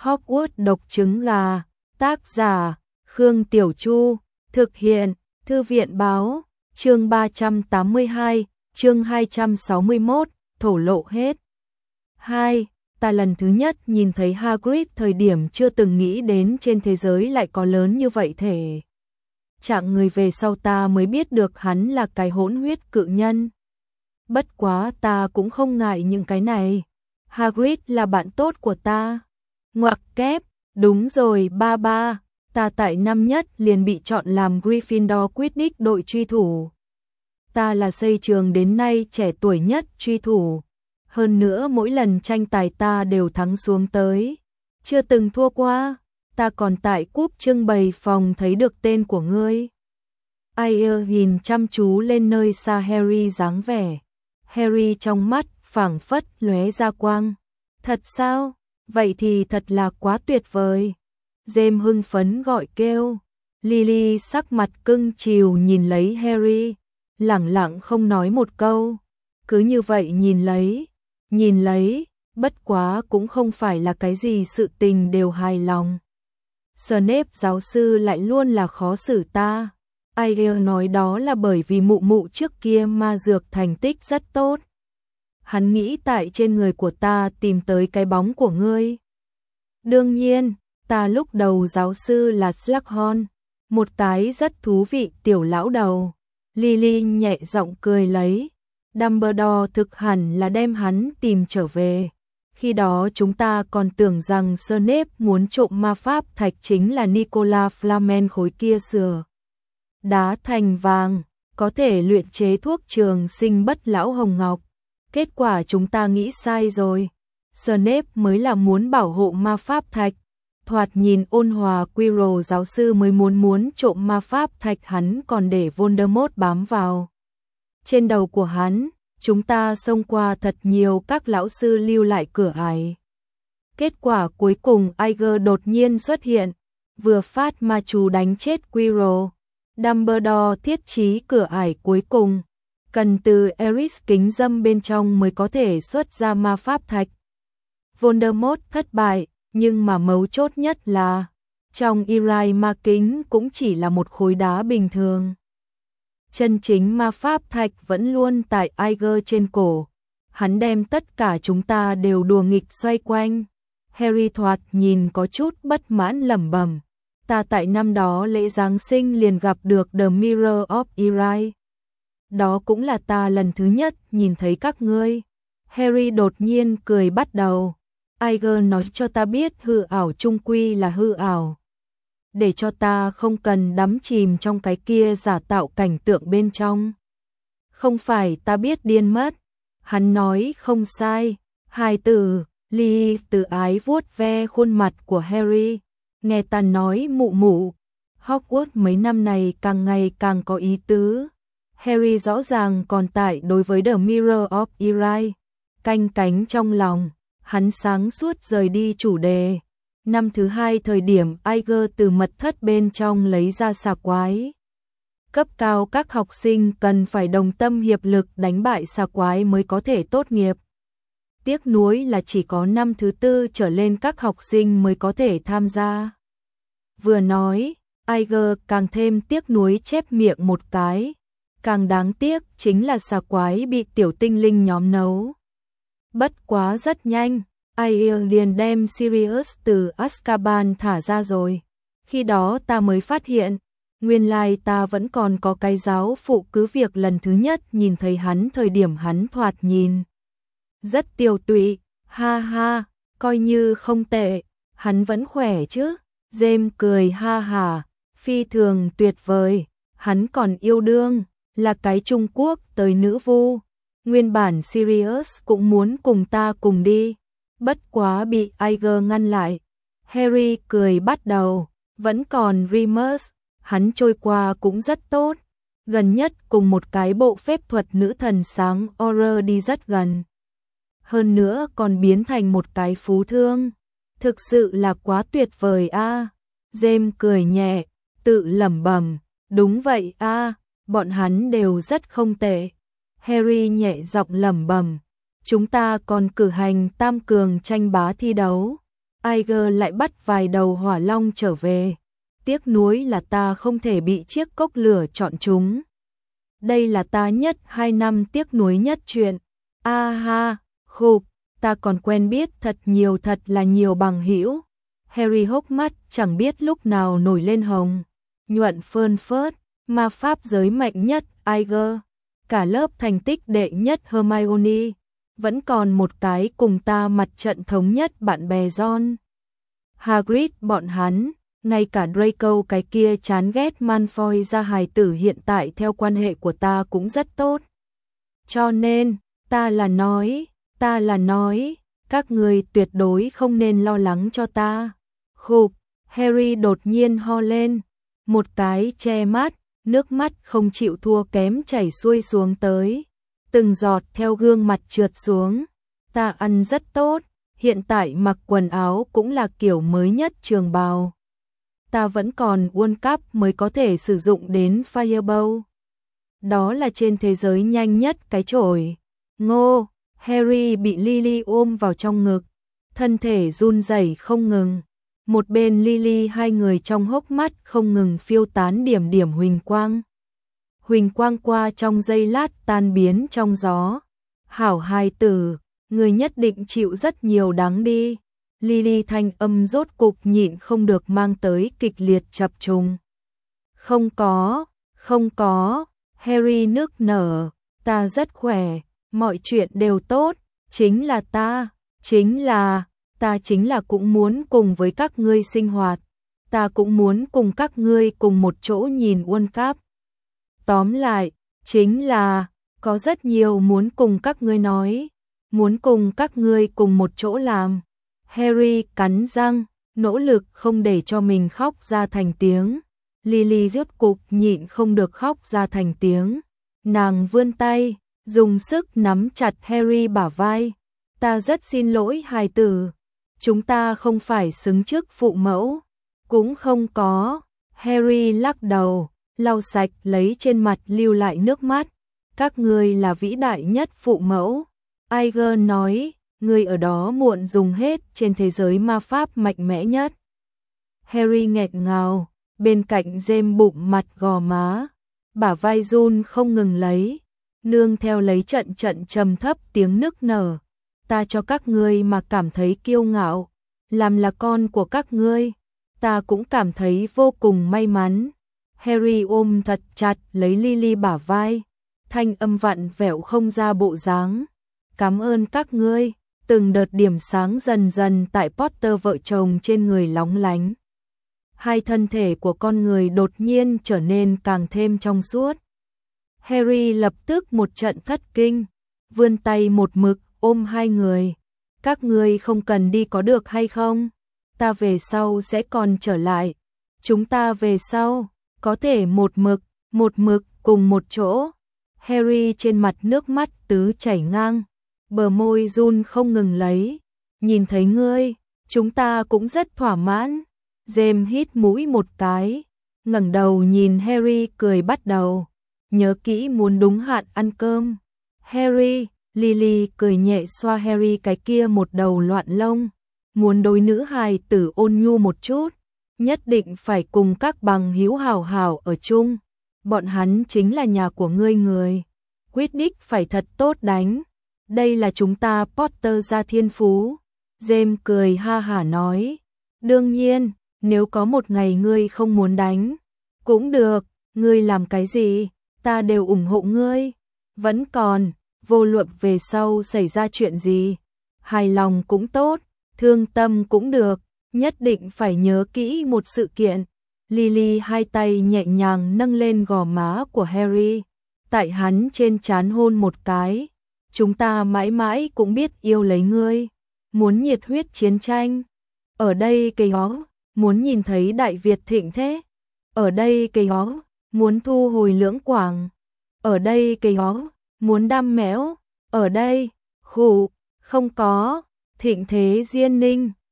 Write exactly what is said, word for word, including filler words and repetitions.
Hogwarts độc trứng gà, tác giả, Khương Tiểu Chu, thực hiện, Thư viện báo, chương ba trăm tám mươi hai, chương hai trăm sáu mươi mốt, thổ lộ hết. hai. Ta lần thứ nhất nhìn thấy Hagrid thời điểm chưa từng nghĩ đến trên thế giới lại có lớn như vậy thể. Trạng người về sau ta mới biết được hắn là cái hỗn huyết cự nhân. Bất quá ta cũng không ngại những cái này. Hagrid là bạn tốt của ta. Ngoặc kép, đúng rồi ba ba, ta tại năm nhất liền bị chọn làm Gryffindor Quidditch đội truy thủ. Ta là xây trường đến nay trẻ tuổi nhất truy thủ. Hơn nữa mỗi lần tranh tài ta đều thắng xuống tới. Chưa từng thua qua, ta còn tại cúp trưng bày phòng thấy được tên của ngươi. Ai nhìn chăm chú lên nơi xa Harry dáng vẻ. Harry trong mắt phảng phất lóe ra quang. Thật sao? Vậy thì thật là quá tuyệt vời. James hưng phấn gọi kêu. Lily sắc mặt cưng chiều nhìn lấy Harry, lẳng lặng không nói một câu. Cứ như vậy nhìn lấy, nhìn lấy, bất quá cũng không phải là cái gì sự tình đều hài lòng. Snape giáo sư lại luôn là khó xử ta. Ai nói đó là bởi vì mụ mụ trước kia ma dược thành tích rất tốt. Hắn nghĩ tại trên người của ta tìm tới cái bóng của ngươi. Đương nhiên, ta lúc đầu giáo sư là Slughorn, một cái rất thú vị tiểu lão đầu. Lily nhẹ giọng cười lấy. Dumbledore thực hẳn là đem hắn tìm trở về. Khi đó chúng ta còn tưởng rằng Snape muốn trộm ma pháp thạch chính là Nicolas Flamel khối kia sửa đá thành vàng, có thể luyện chế thuốc trường sinh bất lão hồng ngọc. Kết quả chúng ta nghĩ sai rồi. Snape mới là muốn bảo hộ ma pháp thạch. Thoạt nhìn ôn hòa Quirrell giáo sư mới muốn muốn trộm ma pháp thạch, hắn còn để Voldemort bám vào trên đầu của hắn. Chúng ta xông qua thật nhiều các lão sư lưu lại cửa ải. Kết quả cuối cùng Iger đột nhiên xuất hiện, vừa phát ma chú đánh chết Quirrell. Dumbledore thiết trí cửa ải cuối cùng, cần từ Eris kính dâm bên trong mới có thể xuất ra ma pháp thạch. Voldemort thất bại, nhưng mà mấu chốt nhất là trong Irai ma kính cũng chỉ là một khối đá bình thường. Chân chính ma pháp thạch vẫn luôn tại Iger trên cổ. Hắn đem tất cả chúng ta đều đùa nghịch xoay quanh. Harry thoạt nhìn có chút bất mãn lẩm bẩm. Ta tại năm đó lễ Giáng sinh liền gặp được The Mirror of Irai. Đó cũng là ta lần thứ nhất nhìn thấy các ngươi. Harry đột nhiên cười bắt đầu. Iger nói cho ta biết hư ảo chung quy là hư ảo. Để cho ta không cần đắm chìm trong cái kia giả tạo cảnh tượng bên trong. Không phải ta biết điên mất. Hắn nói không sai. Hai từ, Ly từ ái vuốt ve khuôn mặt của Harry. Nghe ta nói mụ mụ. Hogwarts mấy năm này càng ngày càng có ý tứ. Harry rõ ràng còn tại đối với The Mirror of Irai. Canh cánh trong lòng, hắn sáng suốt rời đi chủ đề. Năm thứ hai thời điểm Iger từ mật thất bên trong lấy ra xà quái. Cấp cao các học sinh cần phải đồng tâm hiệp lực đánh bại xà quái mới có thể tốt nghiệp. Tiếc nuối là chỉ có năm thứ tư trở lên các học sinh mới có thể tham gia. Vừa nói, Iger càng thêm tiếc nuối chép miệng một cái. Càng đáng tiếc chính là xà quái bị tiểu tinh linh nhóm nấu. Bất quá rất nhanh, Iger liền đem Sirius từ Azkaban thả ra rồi. Khi đó ta mới phát hiện, nguyên lai ta vẫn còn có cái giáo phụ, cứ việc lần thứ nhất nhìn thấy hắn thời điểm hắn thoạt nhìn rất tiêu tụy, ha ha, coi như không tệ, hắn vẫn khỏe chứ. James cười ha hả, phi thường tuyệt vời, hắn còn yêu đương, là cái Trung Quốc tới nữ vu. Nguyên bản Sirius cũng muốn cùng ta cùng đi, bất quá bị Iger ngăn lại. Harry cười bắt đầu, vẫn còn Remus, hắn trôi qua cũng rất tốt, gần nhất cùng một cái bộ phép thuật nữ thần sáng Auror đi rất gần. Hơn nữa còn biến thành một cái phú thương, thực sự là quá tuyệt vời a. À. James cười nhẹ, tự lẩm bẩm, đúng vậy a, à, bọn hắn đều rất không tệ. Harry nhẹ giọng lẩm bẩm, chúng ta còn cử hành tam cường tranh bá thi đấu. Iger lại bắt vài đầu hỏa long trở về. Tiếc nuối là ta không thể bị chiếc cốc lửa chọn chúng. Đây là ta nhất hai năm tiếc nuối nhất chuyện. A ha, khục, ta còn quen biết thật nhiều thật là nhiều bằng hữu. Harry hốc mắt chẳng biết lúc nào nổi lên hồng, nhuận phơn phớt, ma pháp giới mạnh nhất Iger, cả lớp thành tích đệ nhất Hermione, vẫn còn một cái cùng ta mặt trận thống nhất bạn bè Ron. Hagrid bọn hắn, ngay cả Draco cái kia chán ghét Malfoy ra hài tử hiện tại theo quan hệ của ta cũng rất tốt. Cho nên, ta là nói, ta là nói, các người tuyệt đối không nên lo lắng cho ta. Khục, Harry đột nhiên ho lên, một cái che mắt, nước mắt không chịu thua kém chảy xuôi xuống tới, từng giọt theo gương mặt trượt xuống. Ta ăn rất tốt, hiện tại mặc quần áo cũng là kiểu mới nhất trường bào. Ta vẫn còn World Cup mới có thể sử dụng đến Firebolt. Đó là trên thế giới nhanh nhất cái chổi. Ngô, Harry bị Lily ôm vào trong ngực, thân thể run rẩy không ngừng. Một bên Lily hai người trong hốc mắt không ngừng phiêu tán điểm điểm huỳnh quang. Huỳnh quang qua trong giây lát tan biến trong gió. Hảo hài tử, người nhất định chịu rất nhiều đắng đi. Lily thanh âm rốt cục nhịn không được mang tới kịch liệt chập trùng. Không có, không có, Harry nức nở, ta rất khỏe, mọi chuyện đều tốt, chính là ta, chính là, ta chính là cũng muốn cùng với các ngươi sinh hoạt, ta cũng muốn cùng các ngươi cùng một chỗ nhìn World Cup. Tóm lại, chính là, có rất nhiều muốn cùng các ngươi nói, muốn cùng các ngươi cùng một chỗ làm. Harry cắn răng, nỗ lực không để cho mình khóc ra thành tiếng. Lily rốt cục nhịn không được khóc ra thành tiếng. Nàng vươn tay, dùng sức nắm chặt Harry bả vai. Ta rất xin lỗi hài tử, chúng ta không phải xứng chức phụ mẫu, cũng không có. Harry lắc đầu, lau sạch lấy trên mặt lưu lại nước mắt. Các ngươi là vĩ đại nhất phụ mẫu. Iger nói, người ở đó muộn dùng hết trên thế giới ma pháp mạnh mẽ nhất. Harry nghẹt ngào, bên cạnh James bụng mặt gò má, bả vai run không ngừng lấy, nương theo lấy trận trận trầm thấp tiếng nức nở. Ta cho các ngươi mà cảm thấy kiêu ngạo, làm là con của các ngươi, ta cũng cảm thấy vô cùng may mắn. Harry ôm thật chặt lấy Lily bả vai, thanh âm vặn vẹo không ra bộ dáng. Cảm ơn các ngươi. Từng đợt điểm sáng dần dần tại Potter vợ chồng trên người lóng lánh. Hai thân thể của con người đột nhiên trở nên càng thêm trong suốt. Harry lập tức một trận thất kinh, vươn tay một mực ôm hai người. Các ngươi không cần đi có được hay không? Ta về sau sẽ còn trở lại. Chúng ta về sau, có thể một mực, một mực cùng một chỗ. Harry trên mặt nước mắt tứ chảy ngang, bờ môi run không ngừng lấy. Nhìn thấy ngươi, chúng ta cũng rất thỏa mãn. James hít mũi một cái, ngẩng đầu nhìn Harry cười bắt đầu. Nhớ kỹ muốn đúng hạn ăn cơm. Harry, Lily cười nhẹ xoa Harry cái kia một đầu loạn lông. Muốn đối nữ hài tử ôn nhu một chút, nhất định phải cùng các bằng hữu hảo hảo ở chung. Bọn hắn chính là nhà của ngươi người. Quidditch phải thật tốt đánh. Đây là chúng ta Potter gia thiên phú. James cười ha hả nói. Đương nhiên, nếu có một ngày ngươi không muốn đánh, cũng được, ngươi làm cái gì, ta đều ủng hộ ngươi. Vẫn còn, vô luận về sau xảy ra chuyện gì, hài lòng cũng tốt, thương tâm cũng được, nhất định phải nhớ kỹ một sự kiện. Lily hai tay nhẹ nhàng nâng lên gò má của Harry, tại hắn trên trán hôn một cái. Chúng ta mãi mãi cũng biết yêu lấy ngươi, muốn nhiệt huyết chiến tranh. Ở đây cây hó, muốn nhìn thấy Đại Việt thịnh thế. Ở đây cây hó, muốn thu hồi Lưỡng Quảng. Ở đây cây hó, muốn đam méo. Ở đây, khủ, không có, thịnh thế Diên Ninh.